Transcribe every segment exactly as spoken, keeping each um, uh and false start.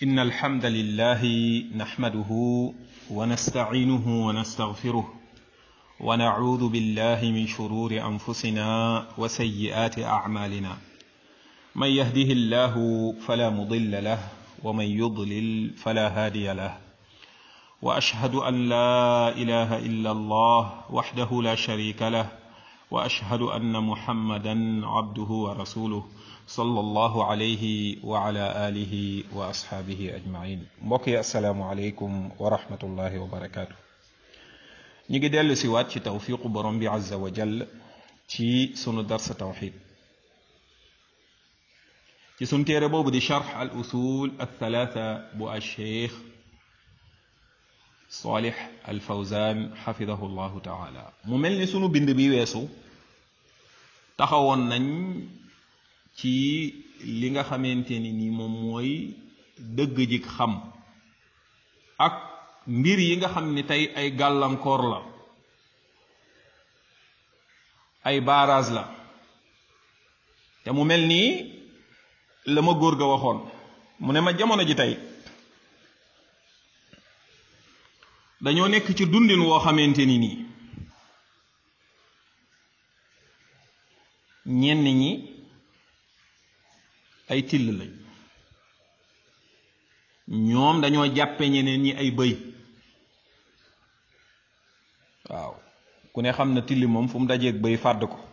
إن الحمد لله نحمده ونستعينه ونستغفره ونعوذ بالله من شرور أنفسنا وسيئات أعمالنا من يهده الله فلا مضل له ومن يضلل فلا هادي له وأشهد أن لا إله إلا الله وحده لا شريك له وأشهد أن محمدا عبده ورسوله صلى الله عليه وعلى آله وأصحابه أجمعين. mbokki assalaamu aleykum wa rahmatullahi wa barakaatu. ñi ngi dellu si waat ci tawfiqu borom bi azza wa jall ci sunu darsa tawxid ci sunu téere boobu di charx al usul al thalatha bu al cheikh Salih al Fawzan xafidahu llahu taala. mu mel ni sunu bind bi weesu taxawoon nañ ci li nga xamante ni ni moom mooy dëgg jik xam ak mbir yi nga xam ni tey ay gàllankoor la, ay baaraas la, te mu mel nii la ma góor ga waxoon mu ne ma jamono ji tey dañoo nekk ci dundin woo xamante ni nii ñenn ñi ay till lañ, ñoom dañoo jàppe ñeneen ñi ay bëy. waaw ku ne xam na till moom fu mu dajeeg bëy fàdd ko.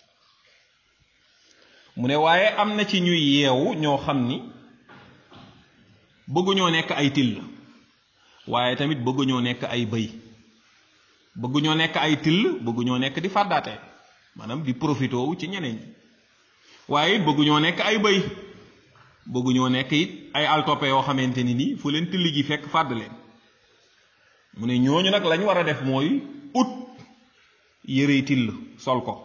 mu ne waaye am na ci ñuy yeewu ñoo xam ni bëgguñoo nekk ay till waaye tamit bëgguñoo nekk ay bëy, bëgguñoo nekk ay till, bëgguñoo nekk di fàddaate maanaam di profité wu ci ñeneen ñi, waaye bëgguñoo nekk ay bëy, bëgguñoo nekk it ay altoppe yoo xamante ni nii fu leen till ji fekk fàdd leen. mu ne ñooñu nag lañ war a def mooy ut yërey till sol ko,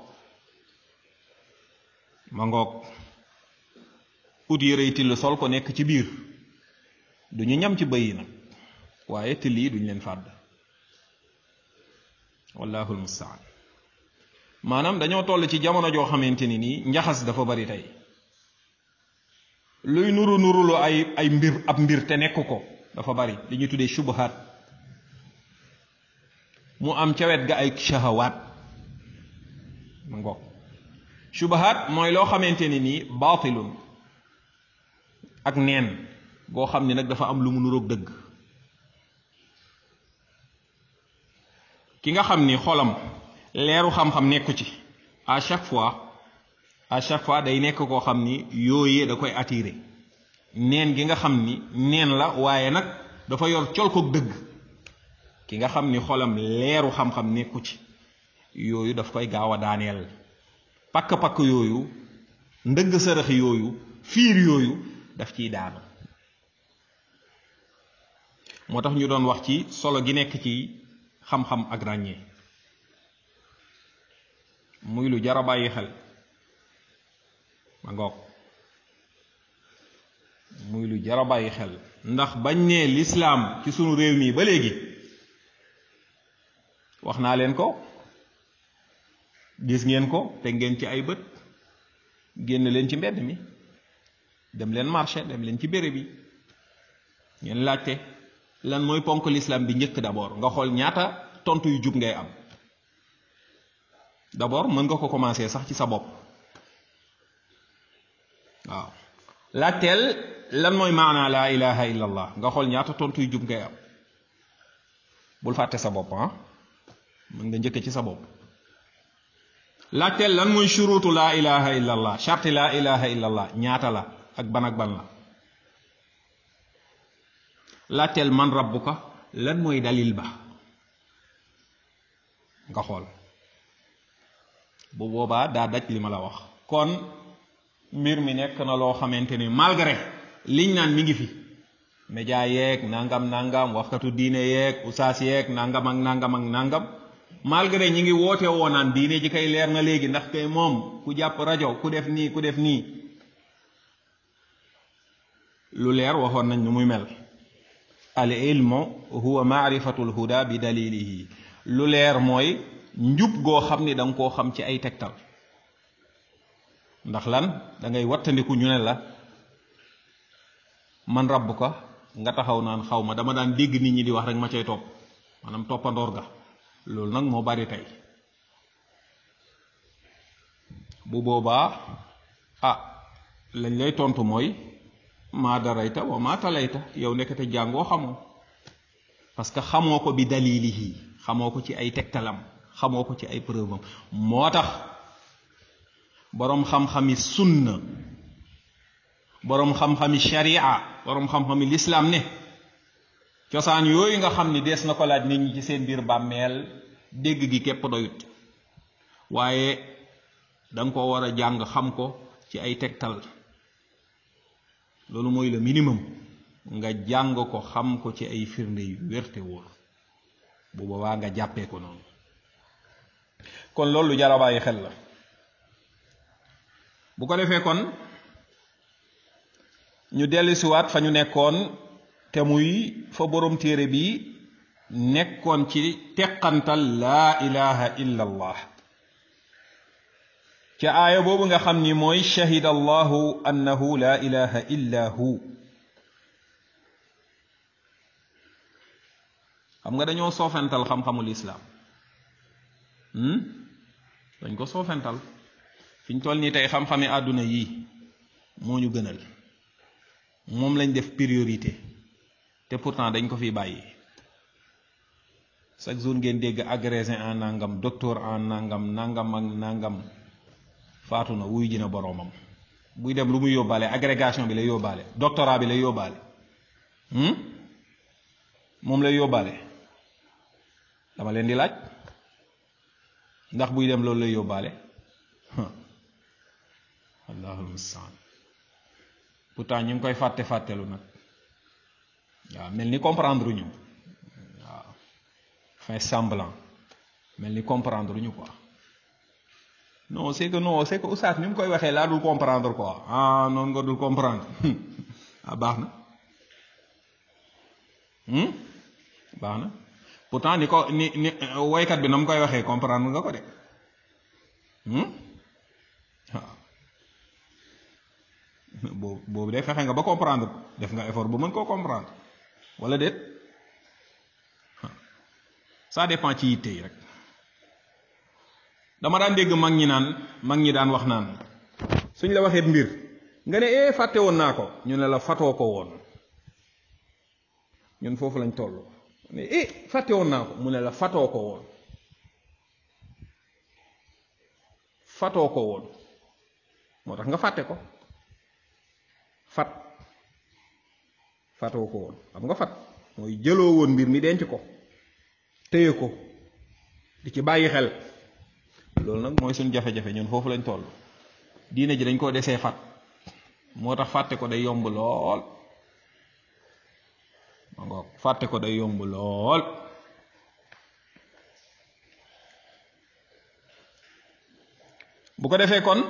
ma ngoog ut yërey till sol ko nekk ci biir, duñu ñam ci bëy yi nag waaye till yi duñ leen fàdd. wallahu almustaan. maanaam dañoo toll ci jamono joo xamante ni nii njaxas dafa bari tey. luy nuru nurulu ay ay mbir ab mbir te nekk ko dafa bari, li ñuy tuddee shubuhaat. mu am ca wet ga ay shahawaat. ma ngoog shubuhaat mooy loo xamante ni nii baatilun ak neen goo xam ni nag dafa am lu mu nuroog dëgg. ki nga xam ni xolam leeru xam-xam nekku ci, à chaque fois à chaque fois day nekk koo xam ni yooyee da koy attiré. neen gi nga xam ni neen la waaye nag dafa yor col ko dëgg. ki nga xam ni xolam leeru xam-xam nekku ci, yooyu daf koy gaaw a daaneel. pakk-pakk yooyu, ndëgg sërëx yooyu, fiir yooyu daf ciy daanu. moo tax ñu doon wax ci solo gi nekk ci xam-xam ak ràññee, muy lu jar a bàyyi xel. ma ngoog muy lu jar a bàyyi xel ndax bañ ne lislaam ci sunu réew mi ba léegi, wax naa leen ko, gis ngeen ko, te ngeen ci ay bët, génn leen ci mbedd mi, dem leen marché, dem leen ci béréb bi, ngeen laajte lan mooy ponk lislaam bi njëkk. d'abord nga xool ñaata tontu yu jub ngay am. d'abord mën nga ko commencer sax ci sa bopp. waaw laajteel lan mooy maanaa laa ilaha illa allah, nga xool ñaata tontu yu jub ngay am. bul fàtte sa bopp ah, mën nga njëkk ci sa bopp. laajteel lan mooy shuruutu laa ilaha illa allah, sharti laa ilaha illa allah ñaata la ak ban ak ban la. laajteel man rabbuka, lan mooy dalil ba, nga xool. bu boobaa daa daj li ma la wax. kon mbir mi nekk na loo xamante ni malgré liñ naan mi ngi fi, média yeeg nangam nangam, waxkatu diine yeeg usaas yeeg nangam ak nangam ak nangam, malgré ñi ngi woote woo naan diine ji kay leer na léegi ndax kay moom ku jàpp rajo ku def nii ku def nii. lu leer waxoon nañ nu muy mel. al ilmu huwa maarifatul huda bi dalilihi. lu leer mooy njub goo xam ni danga koo xam ci ay tegtal. ndax lan da ngay wattandiku ñu ne la man rabbuka nga taxaw naan xaw ma dama daan dégg nit ñi di wax rek ma cay topp maanaam toppandoor ga loolu nag moo bari tey bu boobaa ah lañ lay tontu mooy maa darayta wa maa talayta yow nekkate jàngoo xamoo parce que xamoo ko bi dalilihi xamoo ko ci ay tegtalam xamoo ko ci ay preuve am moo tax boroom xam-xami sunna boroom xam-xami sharia boroom xam-xami lislaam ne cosaan yooyu nga xam ni dees na ko laaj nit ñi ci seen biir bàmmeel dégg gi képp doyut waaye danga ko war a jàng xam ko ci ay tegtal loolu mooy le minimum nga jàng ko xam ko ci ay firnde yu wérte wóor bu boobaa nga jàppee ko noonu kon loolu jar a bàyyi xel la bu ko defee kon ñu dellusiwaat fa ñu nekkoon te muy fa boroom téere bi nekkoon ci teqantal laa ilaha illa allah ca aaya boobu nga xam ni mooy shahida allahu annahu laa ilaha illa hu xam nga dañoo soofental xam-xamul islaam dañ ko soofental fi ñu toll nii tey xam-xami àdduna yii moo ñu gënal moom lañ def priorité te pourtant dañ ko fi bàyyi chaque jour ngeen dégg agrégé en nangam docteur en nangam nangam ak nangam faatu na wuy ji na boroomam buy dem lu muy yóbbaale agrégation bi lay yóbbaale doctorat bi lay yóbbaale moom lay yóbbaale dama leen di laaj ndax buy dem loolu lay yóbbaale allahul mustaan pourtant ñu ngi koy fàtte fàttelu nag waaw mel ni comprendre ñu waaw fin semblant mel ni comprendre ñu quoi non c'est que non c'est que oustaz ni mu koy waxee laa dul comprendre quoi ah noonu nga dul comprendre ah baax na baax na pourtant ni ko ni ni woykat bi na mu koy waxee comprendre nga ko de waaw boobu boobu de fexe nga ba comprendre def nga effort ba mën koo comprendre wala déet ça dépend ci yitte yi rek dama daan dégg mag ñi naan mag ñi daan wax naan suñ la waxee mbir nga ne eh fàtte woon naa ko ñu ne la fatoo ko woon ñun foofu lañ toll ne eh fàtte woon naa ko mu ne la fatoo ko woon fatoo ko woon moo tax nga fàtte ko fat fatoo ko woon xam nga fat mooy jëloo woon mbir mi denc ko téye ko di ci bàyyi xel loolu nag mooy suñ jafe-jafe ñun foofu lañ toll diine ji dañ koo desee fat moo tax fàtte ko day yomb lool ma ngoog fàtte ko day yomb lool bu ko defee kon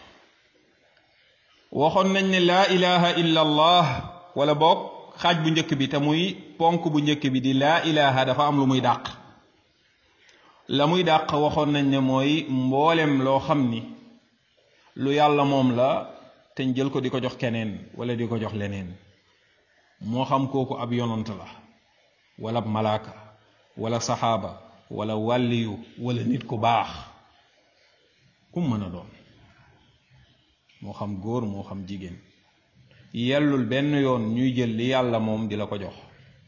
waxoon nañ ne laa ilaha illa allah wala boog xaaj bu njëkk bi te muy ponk bu njëkk bi di laa ilaha dafa am lu muy dàq la muy dàq waxoon nañ ne mooy mboolem loo xam ni lu yàlla moom la te jël ko di ko jox keneen wala di ko jox leneen moo xam kooku ab yonant la wala malaaka wala saxaaba wala wàlliyu wala nit ku baax kum mën a doon moo xam góor moo xam jigéen yellul benn yoon ñuy jël li yàlla moom di la ko jox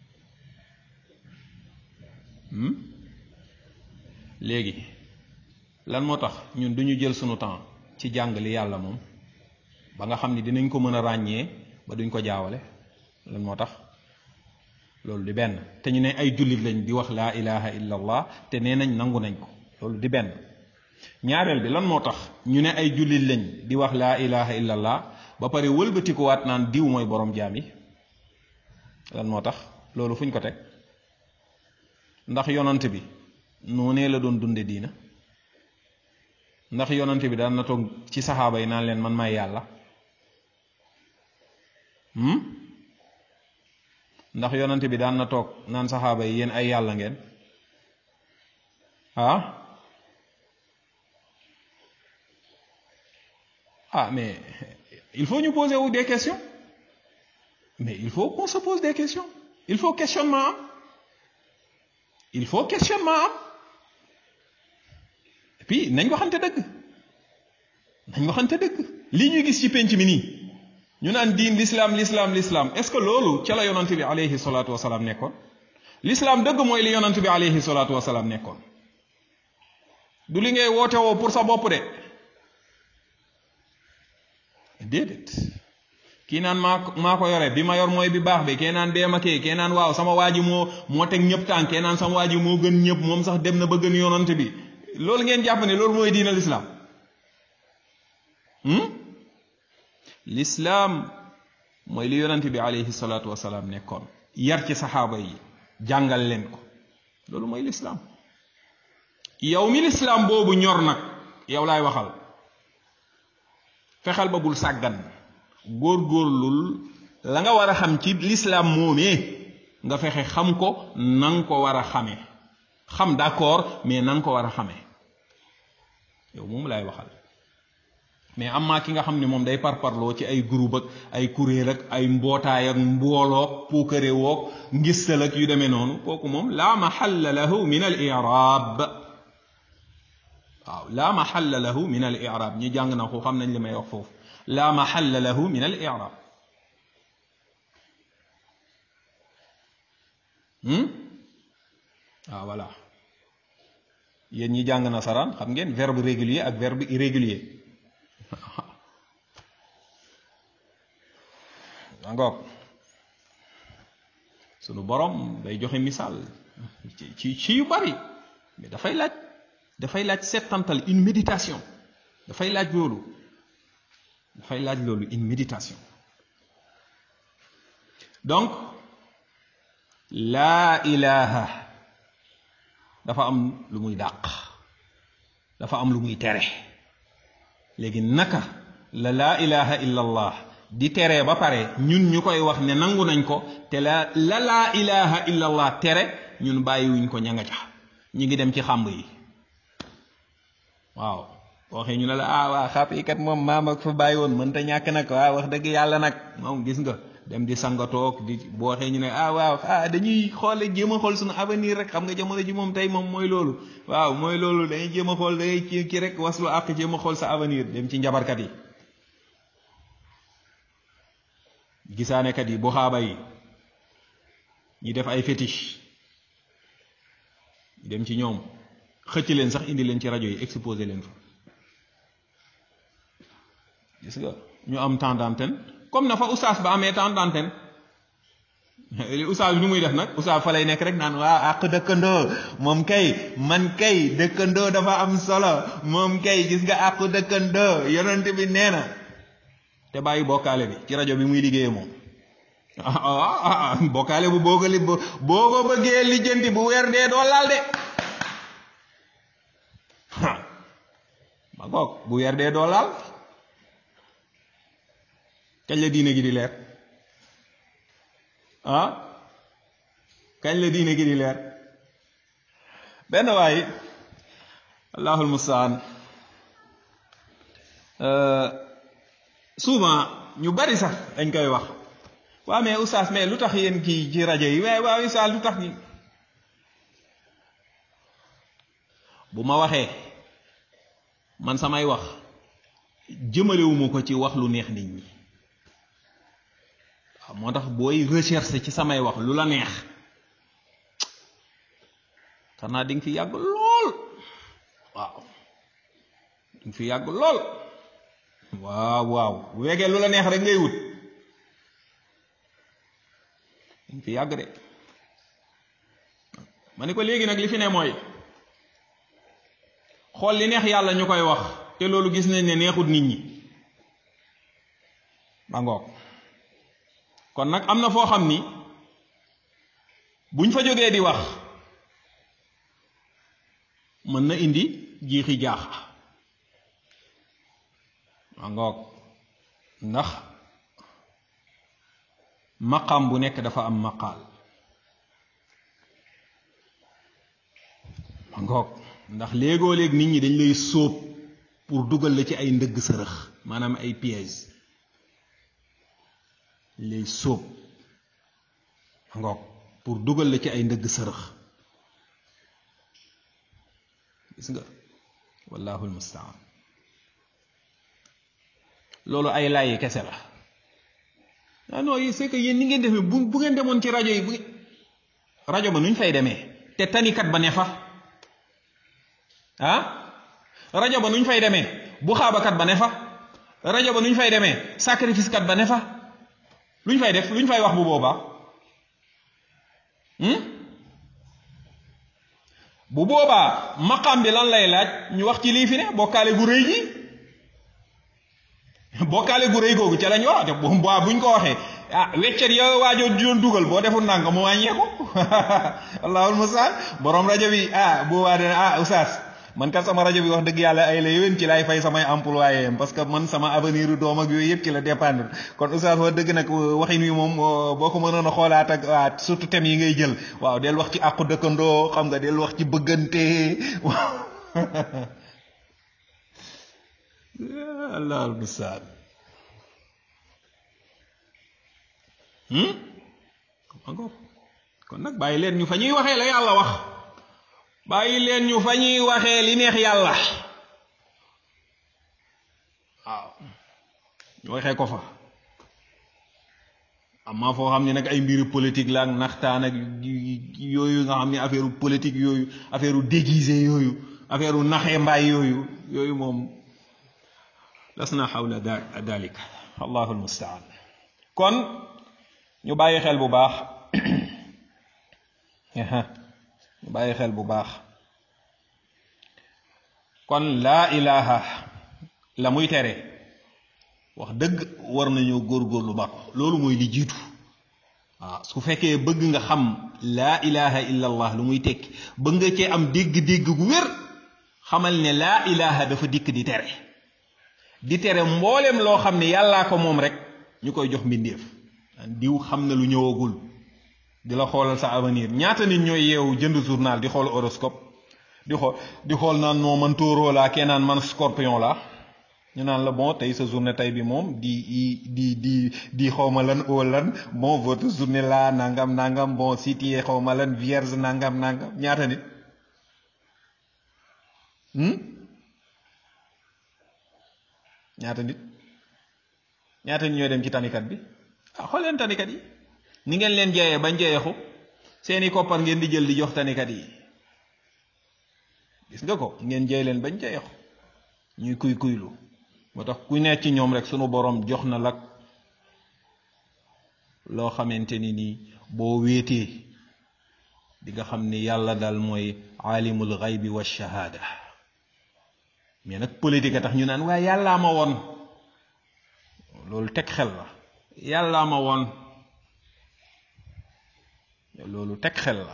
léegi lan moo tax ñun duñu jël sunu temps ci jàng li yàlla moom ba nga xam ni dinañ ko mën a ràññee ba duñ ko jaawale lan moo tax loolu di benn te ñu ne ay jullit lañ di wax laa ilaha illa allah te nee nañ nangu nañ ko loolu di benn ñaareel bi lan moo tax ñu ne ay jullit lañ di wax laa ilaha illa allah ba pare wëlbatikuwaat naan diw mooy borom jaam yi lan moo tax loolu fuñ ko teg ndax yonant bi noonee la doon dunde diina ndax yonant bi daan na toog ci saxaaba yi naan leen man maay yàlla ndax yonant bi daan na toog naan saxaaba yi yéen ay yàlla ngeen ah ah mais il faut ñu poser wu des questions mais il faut qu'on se pose des questions il faut questionnement am il faut questionnement am et puis nañ waxante dëgg nañ waxante dëgg lii ñuy gis ci penc mi nii ñu naan diin l'islam l'islam l'islam est-ce que loolu ca la yonant bi alayhi salaatu wasalaam nekkoon l'islam dëgg mooy li yonant bi alayhi salaatu wasalaam nekkoon du li ngay woote woo pour sa bopp de déedéet kii naan maa maa ko yore bi ma yor mooy bi baax bi kee naan deema kee kee naan waaw sama waa ji moo moo teg ñëpp tànk kee naan sama waa ji moo gën ñëpp moom sax dem na ba gën yonant bi loolu ngeen jàpp ne loolu mooy diina l'islam l'islam mooy li yonant bi alayhi salaatu wasalaam nekkoon yar ci saxaaba yi jàngal leen ko loolu mooy l'islam yow mi l'islam boobu ñor nag yow laay waxal fexeel ba bul sàggan góorgóorlul la nga war a xam ci l'islam moomee nga fexe xam ko na nga ko war a xamee xam d'accord mais na nga ko war a xamee yow moom laay waxal mais am maa ki nga xam ne moom day parparloo ci ay groupe ak ay kuréel ak ay mbootaay ak mbooloog puukare woog ngistal ak yu demee noonu kooku moom la mahalla lahu min al i'rab waaw la mahalla lahu min al i'rab ñi jàng na ko xam nañ li may wax foofu la mahalla lahu min al i'rab waaw voilà yéen ñi jàng nasaraan xam ngeen verbe régulier ak verbe irrégulier angoog sunu borom day joxe misaal ci ci yu bari mais dafay laaj dafay laaj settantal une méditation dafay laaj loolu dafay laaj loolu une méditation donc laa ilaha dafa am lu muy dàq dafa am lu muy tere léegi naka la laa ilaha illa allah di tere ba pare ñun ñu koy wax ne nangu nañ ko te la la laa ilaha illa allah tere ñun bàyyiwuñ ko ña nga ca ñi ngi dem ci xàmb yi waaw waxee ñu ne la ah waa xàpp yi kat moom maam ak fa bàyyi woon mënta ñàkk nag waaw wax dëgg yàlla nag moom gis nga dem di sangatoog di boo waxee ñu ne ah waaw ah dañuy xoole jéem a xool suñu avenir rek xam nga jamono ji moom tey moom mooy loolu waaw mooy loolu dañuy jéem a xool dangay ci ki rek waslu àq jéem a xool sa avenir dem ci njabarkat yi gisaanekat yi bu xaaba yi ñi def ay fétiche dem ci ñoom xëcc leen sax indi leen ci rajo yi exposé leen fa gis nga ñu am temps d'antenne comme na fa oustaz ba amee temps d'antenne oustaz bi nu muy def nag oustaz fa lay nekk rek naan waa àq dëkkandoo moom kay man kay dëkkandoo dafa am solo moom kay gis nga àq dëkkandoo yonent bi nee na te bàyyi bokkaale bi ci rajo bi muy liggéeyee moom ah bokkaale bu boo ko li boo ko bëggee lijjanti bu weer dee doo laal de ma goog bu weer dee doo laal kañ la diine gi di leer ah kañ la diine gi di leer benn waay allahul mustaan souvent ñu bari sax dañ koy wax waaw mais oustaz mais lu tax yéen kii ci rajo yi waaye waaw oustaz lu tax ni bu ma waxee man samay wax jëmalewuma ko ci wax lu neex nit ñi waaw moo tax booy recherche ci samay wax lu la neex xanaa di nga fi yàgg lool waaw di nga fi yàgg lool waaw waaw bu weegee lu la neex rek ngay wut di nga fi yàgg de ma ne ko léegi nag li fi ne mooy xool li neex yàlla ñu koy wax te loolu gis nañ ne neexut nit ñi ba ngoog kon nag am na foo xam ni buñ fa jógee di wax mën na indi jiixi jaax ba ngoog ndax maqaam bu nekk dafa am maqaal ba ngoog ndax léegoo léeg nit ñi dañ lay sóob pour dugal la ci ay ndëgg sërëx maanaam ay piège lay sóob ngoog pour dugal la ci ay ndëgg sërëx gis nga wallahu almustaan loolu ay laayi kese la ah non c'est que yéen ni ngeen defee bu bu ngeen demoon ci rajo yi bu rajo ba nuñ fay demee te tanikat ba ne fa ah rajo ba nuñ fay demee bu xaabakat ba ne fa rajo ba nuñ fay demee sacrifice kat ba ne fa luñ fay def luñ fay wax bu boobaa bu boobaa maqam bi lan lay laaj ñu wax ci lii fi ne bokkaale gu rëy gi bokkaale gu rëy googu ca lañ wax te bu buñ ko waxee ah weccet yow waajoo doon dugal boo deful nang mu wàññeeku allahul mustaan borom rajo bi ah bu waa dina ah oustaz man kat sama rajo bi wax dëgg yàlla ay la yéwén ci laay fay samay employé parce que man sama avenir u doom ak yooyu yëpp ci la dépendre kon oustaz wax dëgg nag waxin wi moom boo ko mënoon a xoolaat ak waa surtout thèmes yi ngay jël waaw del wax ci àqu dëkkandoo xam nga del wax ci bëggante waaw allahul mustaan kon nag bàyyi leen ñu fa ñuy waxee la yàlla wax bàyyi leen ñu fa ñuy waxee li neex yàlla waaw ñu waxee ko fa amma foo xam ne nag ay mbiru politique la ak naxtaan ak yooyu nga xam ne affaire politique yooyu affaire déguisé yooyu affaire naxee mbaay yooyu yooyu moom lasna xawla dalika allahu almustaan kon ñu bàyyi xel bu baax ñu bàyyi xel bu baax kon laa ilaha la muy tere wax dëgg war nañoo góorgóorlu ba ko loolu mooy li jiitu waaw su fekkee bëgg nga xam laa ilaha illa allah lu muy tekki bëgg nga cee am dégg-dégg gu wér xamal ne laa ilaha dafa dikk di tere di tere mboolem loo xam ne yàllaa ko moom rek ñu koy jox mbindeef diw xam na lu ñëwagul di la xoolal sa avenir ñaata nit ñooy yeewu jënd journal di xool horoscope di xool di xool naan noo man tóoroo laa kee naan man scorpion laa ñu naan la bon tey sa journée tey bi moom di di di di xawma lan oo lan bon votre journée la nangam nangam bon si tu es xawma lan vierge nangam nangam ñaata nit ñaata nit ñaata nit ñooy dem ci tanikat bi ah xool leen tanikat yi ni ngeen leen jeeyee bañ jeexu seeni koppar ngeen di jël di jox tanikat yi gis nga ko ngeen jeey leen bañ jeexu ñuy kuy kuylu moo tax ku nekk ci ñoom rek sunu borom jox na lak loo xamante ni nii boo wéetee di nga xam ni yàlla daal mooy aalimul xaybi wa shahaada mais nag politique a tax ñu naan waaye yàllaa ma woon loolu teg xel la yàllaa ma woon loolu teg xel la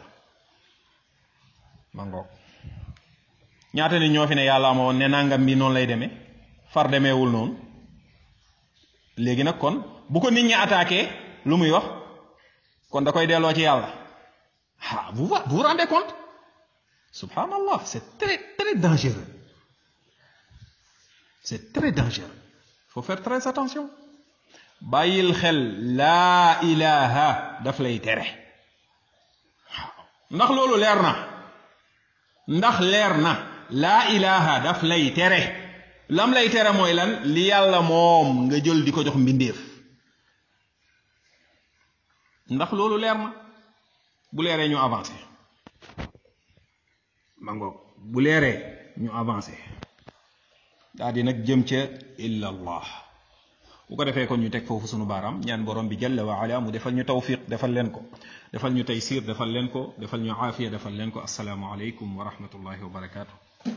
ma ngoog ñaata nit ñoo fi ne yàllaa ma woon ne nangam bi noonu lay demee far demeewul noonu léegi nag kon bu ko nit ñi attaqué lu muy wax kon da koy delloo ci yàlla ah vous vous vous rendez compte subhanallah c'est très très dangereux c'est très dangereux faut faire très attention bàyyil xel laa ilaha daf lay tere ndax loolu leer na ndax leer na laa ilaha daf lay tere lam lay tere mooy lan li yàlla moom nga jël di ko jox mbindeef ndax loolu leer na bu leeree ñu avancé ma ngoog bu leeree ñu avancé daal di nag jëm ca illa allah bu ko defee kon ñu teg foofu sunu baaraam ñaan borom bi jalla wa ala mu defal ñu tawfiq defal leen ko defal ñu taysir defal leen ko defal ñu aafiya defal leen ko assalaamu aleykum wa rahmatullahi wa barakaatu